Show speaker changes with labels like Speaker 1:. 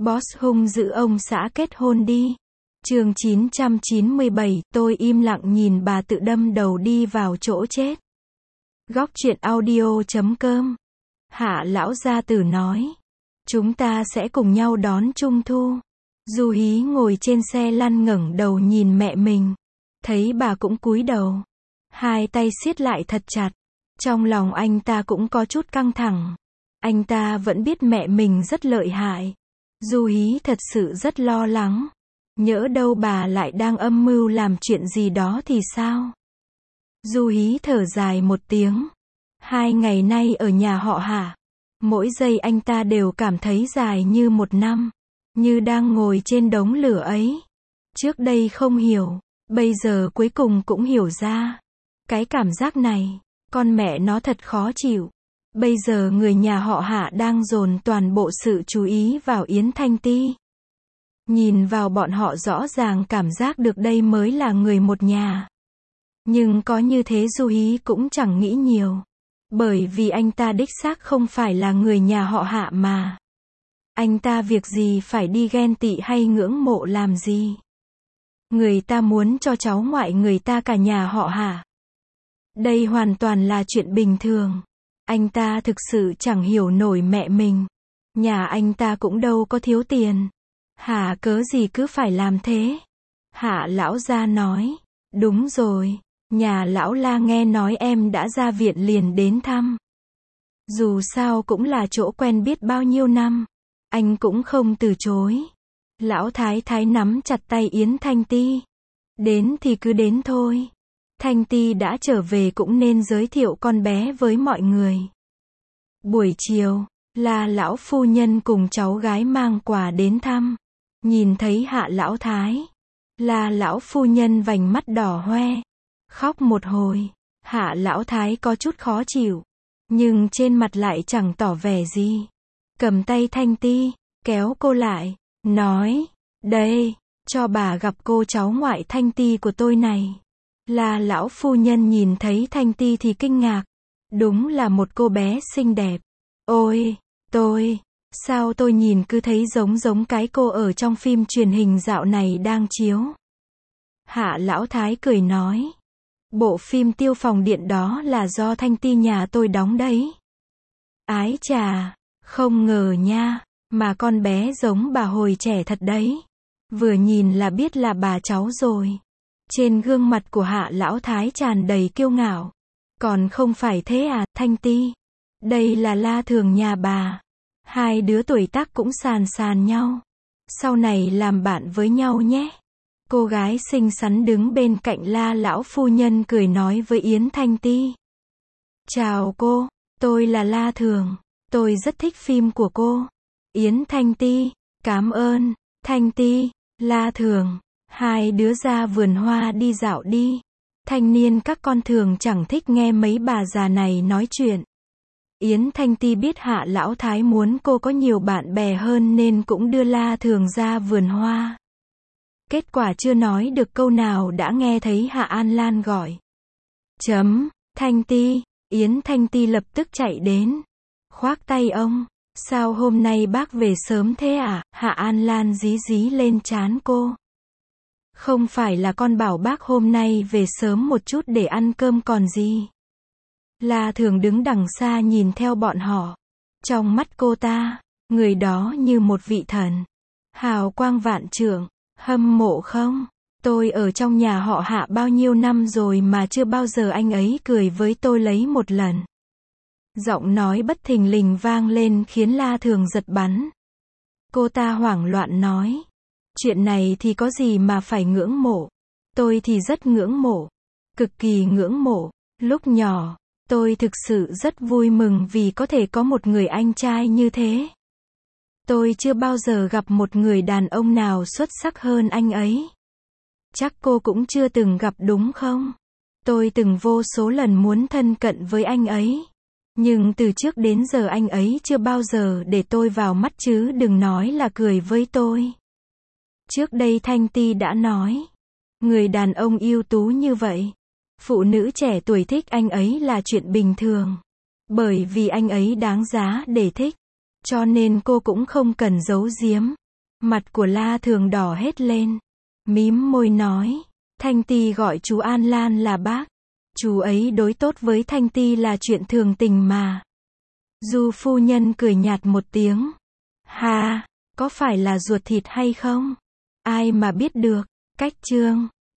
Speaker 1: Boss hung dữ ông xã kết hôn đi. Chương 997, tôi im lặng nhìn bà tự đâm đầu đi vào chỗ chết. Góc truyện audio.com. Hạ lão gia tử nói. Chúng ta sẽ cùng nhau đón Trung thu. Du Hí ngồi trên xe lăn ngẩng đầu nhìn mẹ mình. Thấy bà cũng cúi đầu. Hai tay siết lại thật chặt. Trong lòng anh ta cũng có chút căng thẳng. Anh ta vẫn biết mẹ mình rất lợi hại. Du Hí thật sự rất lo lắng. Nhỡ đâu bà lại đang âm mưu làm chuyện gì đó thì sao? Du Hí thở dài một tiếng. 2 ngày nay ở nhà họ Hạ, mỗi giây anh ta đều cảm thấy dài như 1 năm. Như đang ngồi trên đống lửa ấy. Trước đây không hiểu, bây giờ cuối cùng cũng hiểu ra. Cái cảm giác này, con mẹ nó thật khó chịu. Bây giờ người nhà họ Hạ đang dồn toàn bộ sự chú ý vào Yến Thanh Ti. Nhìn vào bọn họ rõ ràng cảm giác được đây mới là người một nhà. Nhưng có như thế Du Hí cũng chẳng nghĩ nhiều. Bởi vì anh ta đích xác không phải là người nhà họ Hạ mà. Anh ta việc gì phải đi ghen tị hay ngưỡng mộ làm gì? Người ta muốn cho cháu ngoại người ta cả nhà họ Hạ. Đây hoàn toàn là chuyện bình thường. Anh ta thực sự chẳng hiểu nổi mẹ mình. Nhà anh ta cũng đâu có thiếu tiền. Hạ cớ gì cứ phải làm thế? Hạ lão gia nói. Đúng rồi. Nhà lão La nghe nói em đã ra viện liền đến thăm. Dù sao cũng là chỗ quen biết bao nhiêu năm. Anh cũng không từ chối. Lão Thái Thái nắm chặt tay Yến Thanh Ti. Đến thì cứ đến thôi. Thanh Ti đã trở về cũng nên giới thiệu con bé với mọi người. Buổi chiều, là lão phu nhân cùng cháu gái mang quà đến thăm. Nhìn thấy Hạ lão thái, là lão phu nhân vành mắt đỏ hoe, khóc một hồi. Hạ lão thái có chút khó chịu, nhưng trên mặt lại chẳng tỏ vẻ gì. Cầm tay Thanh Ti, kéo cô lại, nói, đây, cho bà gặp cô cháu ngoại Thanh Ti của tôi này. Là lão phu nhân nhìn thấy Thanh Ti thì kinh ngạc. Đúng là một cô bé xinh đẹp. Ôi, sao tôi nhìn cứ thấy giống cái cô ở trong phim truyền hình dạo này đang chiếu. Hạ lão thái cười nói. Bộ phim Tiêu Phòng Điện đó là do Thanh Ti nhà tôi đóng đấy. Ái chà, không ngờ nha, mà con bé giống bà hồi trẻ thật đấy. Vừa nhìn là biết là bà cháu rồi. Trên gương mặt của Hạ lão thái tràn đầy kiêu ngạo. Còn không phải thế à, Thanh Ti? Đây là La Thường nhà bà. Hai đứa tuổi tác cũng sàn nhau. Sau này làm bạn với nhau nhé. Cô gái xinh xắn đứng bên cạnh La lão phu nhân cười nói với Yến Thanh Ti. Chào cô, tôi là La Thường. Tôi rất thích phim của cô. Yến Thanh Ti, cảm ơn. Thanh Ti, La Thường. Hai đứa ra vườn hoa đi dạo đi. Thanh niên các con thường chẳng thích nghe mấy bà già này nói chuyện. Yến Thanh Ti biết Hạ lão thái muốn cô có nhiều bạn bè hơn nên cũng đưa La Thường ra vườn hoa. Kết quả chưa nói được câu nào đã nghe thấy Hạ An Lan gọi. Thanh Ti. Yến Thanh Ti lập tức chạy đến. Khoác tay ông. Sao hôm nay bác về sớm thế à? Hạ An Lan dí lên trán cô. Không phải là con bảo bác hôm nay về sớm một chút để ăn cơm còn gì. La Thường đứng đằng xa nhìn theo bọn họ. Trong mắt cô ta, người đó như một vị thần. Hào quang vạn trượng, hâm mộ không? Tôi ở trong nhà họ Hạ bao nhiêu năm rồi mà chưa bao giờ anh ấy cười với tôi lấy một lần. Giọng nói bất thình lình vang lên khiến La Thường giật bắn. Cô ta hoảng loạn nói. Chuyện này thì có gì mà phải ngưỡng mộ. Tôi thì rất ngưỡng mộ. Cực kỳ ngưỡng mộ. Lúc nhỏ, tôi thực sự rất vui mừng vì có thể có một người anh trai như thế. Tôi chưa bao giờ gặp một người đàn ông nào xuất sắc hơn anh ấy. Chắc cô cũng chưa từng gặp đúng không? Tôi từng vô số lần muốn thân cận với anh ấy. Nhưng từ trước đến giờ anh ấy chưa bao giờ để tôi vào mắt chứ đừng nói là cười với tôi. Trước đây Thanh Ti đã nói. Người đàn ông ưu tú như vậy. Phụ nữ trẻ tuổi thích anh ấy là chuyện bình thường. Bởi vì anh ấy đáng giá để thích. Cho nên cô cũng không cần giấu giếm. Mặt của La Thường đỏ hết lên. Mím môi nói. Thanh Ti gọi chú An Lan là bác. Chú ấy đối tốt với Thanh Ti là chuyện thường tình mà. Du phu nhân cười nhạt một tiếng. Ha, có phải là ruột thịt hay không? Ai mà biết được. Cách chương